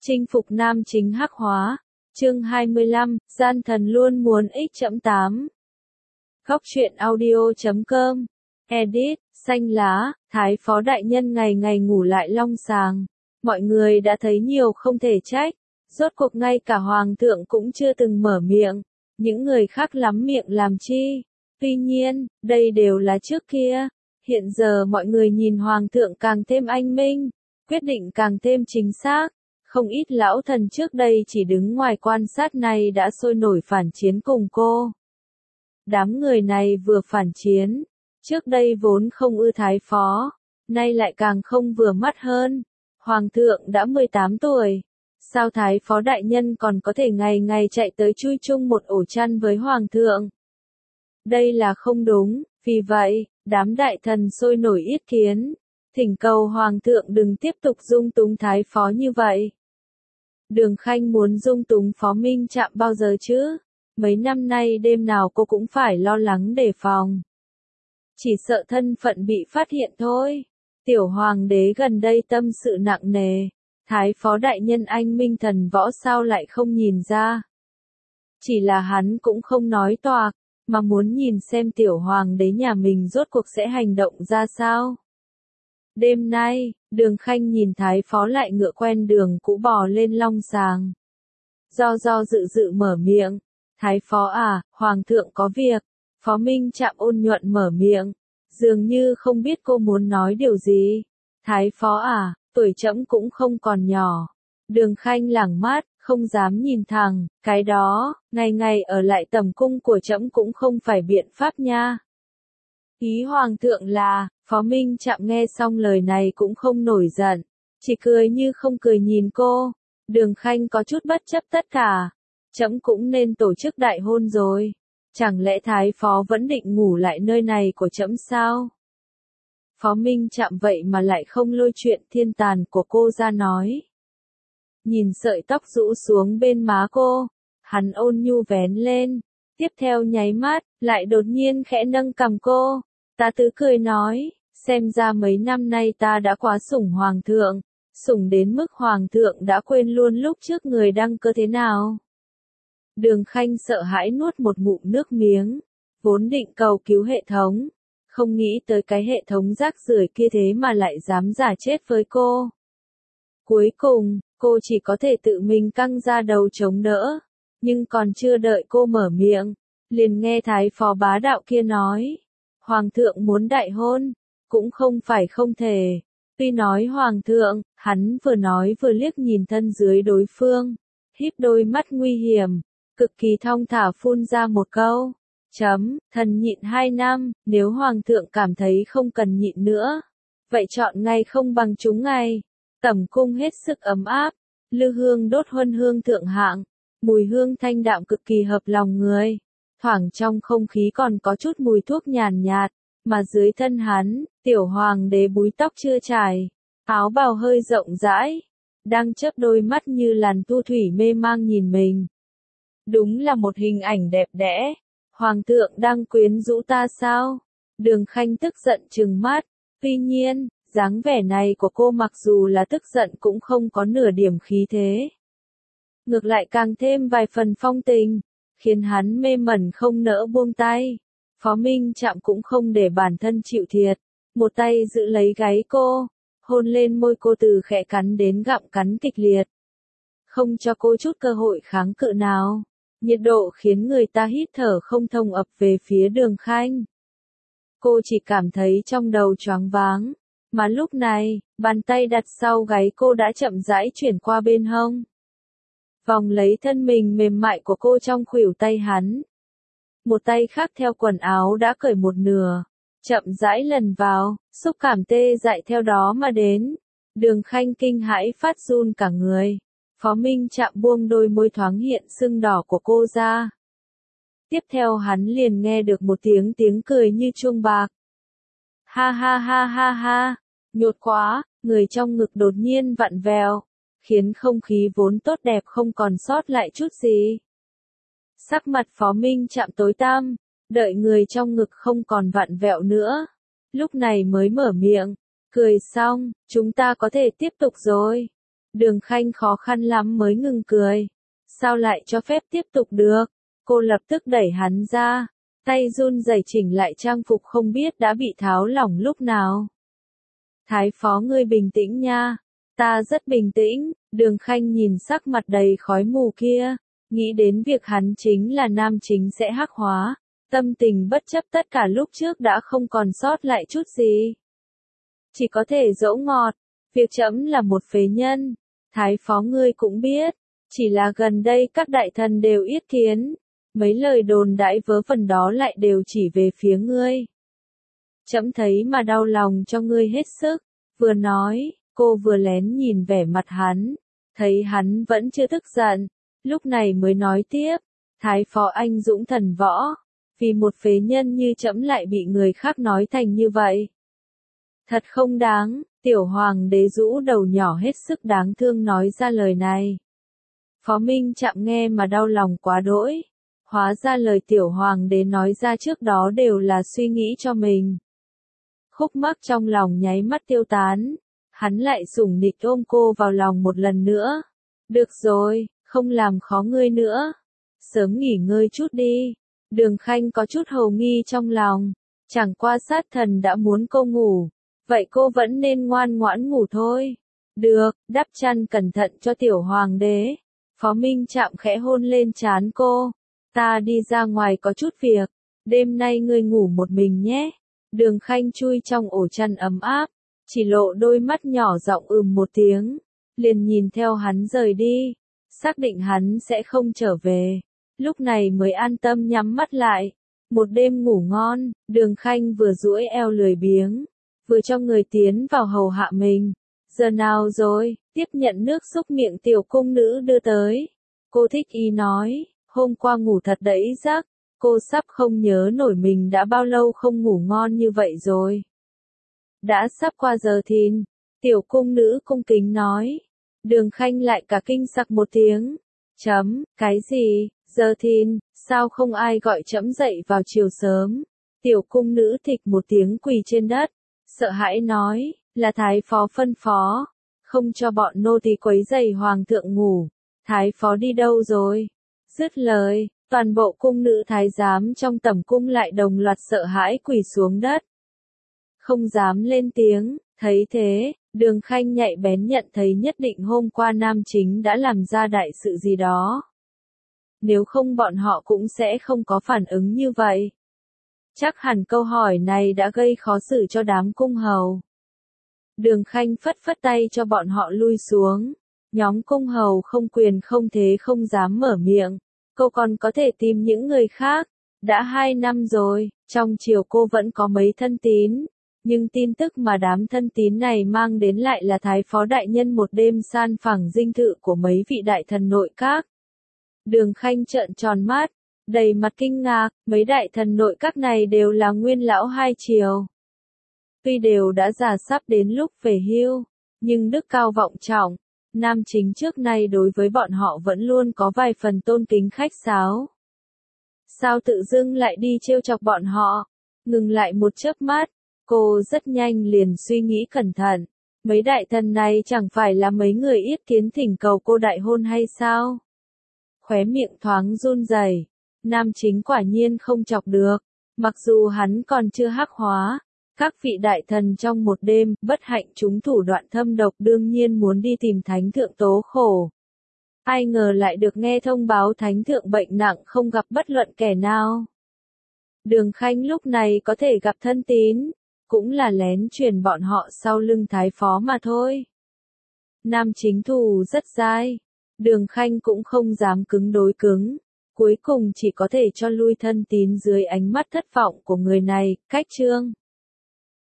Chinh phục nam chính hắc hóa. Chương 25, gian thần luôn muốn x.8. Góc truyện audio.com. Edit, xanh lá, Thái phó đại nhân ngày ngày ngủ lại long sàng. Mọi người đã thấy nhiều không thể trách. Rốt cuộc ngay cả hoàng thượng cũng chưa từng mở miệng. Những người khác lắm miệng làm chi. Tuy nhiên, đây đều là trước kia. Hiện giờ mọi người nhìn hoàng thượng càng thêm anh minh. Quyết định càng thêm chính xác. Không ít lão thần trước đây chỉ đứng ngoài quan sát này đã sôi nổi phản chiến cùng cô. Đám người này vừa phản chiến, trước đây vốn không ưa Thái phó, nay lại càng không vừa mắt hơn. Hoàng thượng đã 18 tuổi, sao Thái phó đại nhân còn có thể ngày ngày chạy tới chui chung một ổ chăn với Hoàng thượng? Đây là không đúng, vì vậy, đám đại thần sôi nổi ý kiến, thỉnh cầu Hoàng thượng đừng tiếp tục dung túng Thái phó như vậy. Đường Khanh muốn dung túng Phó Minh Trạm bao giờ chứ? Mấy năm nay đêm nào cô cũng phải lo lắng đề phòng. Chỉ sợ thân phận bị phát hiện thôi. Tiểu hoàng đế gần đây tâm sự nặng nề. Thái phó đại nhân anh minh thần võ sao lại không nhìn ra. Chỉ là hắn cũng không nói toạc, mà muốn nhìn xem tiểu hoàng đế nhà mình rốt cuộc sẽ hành động ra sao. Đêm nay, Đường Khanh nhìn Thái phó lại ngựa quen đường cũ bò lên long sàng. Do dự mở miệng. Thái phó à, Hoàng thượng có việc. Phó Minh Trạm ôn nhuận mở miệng. Dường như không biết cô muốn nói điều gì. Thái phó à, tuổi trẫm cũng không còn nhỏ. Đường Khanh lảng mắt, không dám nhìn thẳng. Cái đó, ngày ngày ở lại tầm cung của trẫm cũng không phải biện pháp nha. Ý Hoàng thượng là, Phó Minh Trạm nghe xong lời này cũng không nổi giận, chỉ cười như không cười nhìn cô. Đường Khanh có chút bất chấp tất cả. Trẫm cũng nên tổ chức đại hôn rồi. Chẳng lẽ Thái phó vẫn định ngủ lại nơi này của trẫm sao? Phó Minh Trạm vậy mà lại không lôi chuyện thiên tàn của cô ra nói. Nhìn sợi tóc rũ xuống bên má cô, hắn ôn nhu vén lên, tiếp theo nháy mắt, lại đột nhiên khẽ nâng cằm cô. Ta tứ cười nói, xem ra mấy năm nay ta đã quá sủng hoàng thượng, sủng đến mức hoàng thượng đã quên luôn lúc trước người đăng cơ thế nào. Đường Khanh sợ hãi nuốt một ngụm nước miếng, vốn định cầu cứu hệ thống, không nghĩ tới cái hệ thống rác rưởi kia thế mà lại dám giả chết với cô. Cuối cùng, cô chỉ có thể tự mình căng ra đầu chống đỡ, nhưng còn chưa đợi cô mở miệng, liền nghe Thái phó bá đạo kia nói. Hoàng thượng muốn đại hôn, cũng không phải không thể. Tuy nói Hoàng thượng, hắn vừa nói vừa liếc nhìn thân dưới đối phương, híp đôi mắt nguy hiểm, cực kỳ thong thả phun ra một câu. Thần nhịn 2 năm, nếu Hoàng thượng cảm thấy không cần nhịn nữa, vậy chọn ngày không bằng chúng ngày. Tẩm cung hết sức ấm áp, lư hương đốt huân hương thượng hạng, mùi hương thanh đạm cực kỳ hợp lòng người. Thoảng trong không khí còn có chút mùi thuốc nhàn nhạt, mà dưới thân hắn, tiểu hoàng đế búi tóc chưa trải, áo bào hơi rộng rãi, đang chớp đôi mắt như làn thu thủy mê mang nhìn mình. Đúng là một hình ảnh đẹp đẽ. Hoàng thượng đang quyến rũ ta sao? Đường Khanh tức giận trừng mắt. Tuy nhiên, dáng vẻ này của cô mặc dù là tức giận cũng không có nửa điểm khí thế. Ngược lại càng thêm vài phần phong tình, khiến hắn mê mẩn không nỡ buông tay. Phó Minh Trạm cũng không để bản thân chịu thiệt, một tay giữ lấy gáy cô, hôn lên môi cô từ khẽ cắn đến gặm cắn kịch liệt. Không cho cô chút cơ hội kháng cự nào. Nhiệt độ khiến người ta hít thở không thông ập về phía Đường Khanh. Cô chỉ cảm thấy trong đầu choáng váng, mà lúc này, bàn tay đặt sau gáy cô đã chậm rãi chuyển qua bên hông. Vòng lấy thân mình mềm mại của cô trong khuỷu tay hắn. Một tay khác theo quần áo đã cởi một nửa, chậm rãi lần vào, xúc cảm tê dại theo đó mà đến. Đường Khanh kinh hãi phát run cả người. Phó Minh Trạm buông đôi môi thoáng hiện sưng đỏ của cô ra. Tiếp theo hắn liền nghe được một tiếng cười như chuông bạc. Ha ha ha ha ha, nhột quá, người trong ngực đột nhiên vặn vẹo, khiến không khí vốn tốt đẹp không còn sót lại chút gì. Sắc mặt Phó Minh Trạm tối tăm, đợi người trong ngực không còn vặn vẹo nữa, lúc này mới mở miệng, cười xong, chúng ta có thể tiếp tục rồi. Đường Khanh khó khăn lắm mới ngừng cười. Sao lại cho phép tiếp tục được? Cô lập tức đẩy hắn ra. Tay run rẩy chỉnh lại trang phục không biết đã bị tháo lỏng lúc nào. Thái phó ngươi bình tĩnh nha. Ta rất bình tĩnh. Đường Khanh nhìn sắc mặt đầy khói mù kia. Nghĩ đến việc hắn chính là nam chính sẽ hắc hóa. Tâm tình bất chấp tất cả lúc trước đã không còn sót lại chút gì. Chỉ có thể dỗ ngọt. Việc trẫm là một phế nhân. Thái phó ngươi cũng biết. Chỉ là gần đây các đại thần đều yết kiến. Mấy lời đồn đãi vớ vẩn đó lại đều chỉ về phía ngươi. Trẫm thấy mà đau lòng cho ngươi hết sức. Vừa nói, cô vừa lén nhìn vẻ mặt hắn. Thấy hắn vẫn chưa tức giận. Lúc này mới nói tiếp. Thái phó anh dũng thần võ. Vì một phế nhân như trẫm lại bị người khác nói thành như vậy. Thật không đáng. Tiểu hoàng đế rũ đầu nhỏ hết sức đáng thương nói ra lời này. Phó Minh Trạm nghe mà đau lòng quá đỗi. Hóa ra lời tiểu hoàng đế nói ra trước đó đều là suy nghĩ cho mình. Khúc mắc trong lòng nháy mắt tiêu tán. Hắn lại sủng nịch ôm cô vào lòng một lần nữa. Được rồi, không làm khó ngươi nữa. Sớm nghỉ ngơi chút đi. Đường Khanh có chút hồ nghi trong lòng. Chẳng qua sát thần đã muốn cô ngủ. Vậy cô vẫn nên ngoan ngoãn ngủ thôi. Được, đắp chăn cẩn thận cho tiểu hoàng đế. Phó Minh Trạm khẽ hôn lên trán cô. Ta đi ra ngoài có chút việc. Đêm nay ngươi ngủ một mình nhé. Đường Khanh chui trong ổ chăn ấm áp. Chỉ lộ đôi mắt nhỏ giọng một tiếng. Liền nhìn theo hắn rời đi. Xác định hắn sẽ không trở về. Lúc này mới an tâm nhắm mắt lại. Một đêm ngủ ngon, Đường Khanh vừa duỗi eo lười biếng. Vừa cho người tiến vào hầu hạ mình. Giờ nào rồi, tiếp nhận nước xúc miệng tiểu cung nữ đưa tới. Cô thích ý nói, hôm qua ngủ thật đẫy giấc, cô sắp không nhớ nổi mình đã bao lâu không ngủ ngon như vậy rồi. Đã sắp qua giờ thìn, tiểu cung nữ cung kính nói. Đường Khanh lại cả kinh sặc một tiếng. Cái gì, giờ thìn, sao không ai gọi trẫm dậy vào chiều sớm? Tiểu cung nữ thịch một tiếng quỳ trên đất. Sợ hãi nói, là thái phó phân phó, không cho bọn nô tỳ quấy rầy hoàng thượng ngủ. Thái phó đi đâu rồi? Dứt lời, toàn bộ cung nữ thái giám trong tẩm cung lại đồng loạt sợ hãi quỳ xuống đất. Không dám lên tiếng, thấy thế, Đường Khanh nhạy bén nhận thấy nhất định hôm qua nam chính đã làm ra đại sự gì đó. Nếu không bọn họ cũng sẽ không có phản ứng như vậy. Chắc hẳn câu hỏi này đã gây khó xử cho đám cung hầu. Đường Khanh phất phất tay cho bọn họ lui xuống. Nhóm cung hầu không quyền không thế không dám mở miệng. Cô còn có thể tìm những người khác. Đã 2 năm rồi, trong triều cô vẫn có mấy thân tín. Nhưng tin tức mà đám thân tín này mang đến lại là thái phó đại nhân một đêm san phẳng dinh thự của mấy vị đại thần nội các. Đường Khanh trợn tròn mắt. Đầy mặt kinh ngạc, mấy đại thần nội các này đều là nguyên lão hai triều. Tuy đều đã già sắp đến lúc về hưu, nhưng đức cao vọng trọng, nam chính trước nay đối với bọn họ vẫn luôn có vài phần tôn kính khách sáo. Sao tự dưng lại đi trêu chọc bọn họ? Ngừng lại một chớp mắt, cô rất nhanh liền suy nghĩ cẩn thận. Mấy đại thần này chẳng phải là mấy người yết kiến thỉnh cầu cô đại hôn hay sao? Khóe miệng thoáng run rẩy. Nam chính quả nhiên không chọc được, mặc dù hắn còn chưa hắc hóa. Các vị đại thần trong một đêm, bất hạnh chúng thủ đoạn thâm độc đương nhiên muốn đi tìm thánh thượng tố khổ. Ai ngờ lại được nghe thông báo thánh thượng bệnh nặng không gặp bất luận kẻ nào. Đường Khanh lúc này có thể gặp thân tín, cũng là lén truyền bọn họ sau lưng thái phó mà thôi. Nam chính thù rất dai, Đường Khanh cũng không dám cứng đối cứng. Cuối cùng chỉ có thể cho lui thân tín dưới ánh mắt thất vọng của người này, cách chương.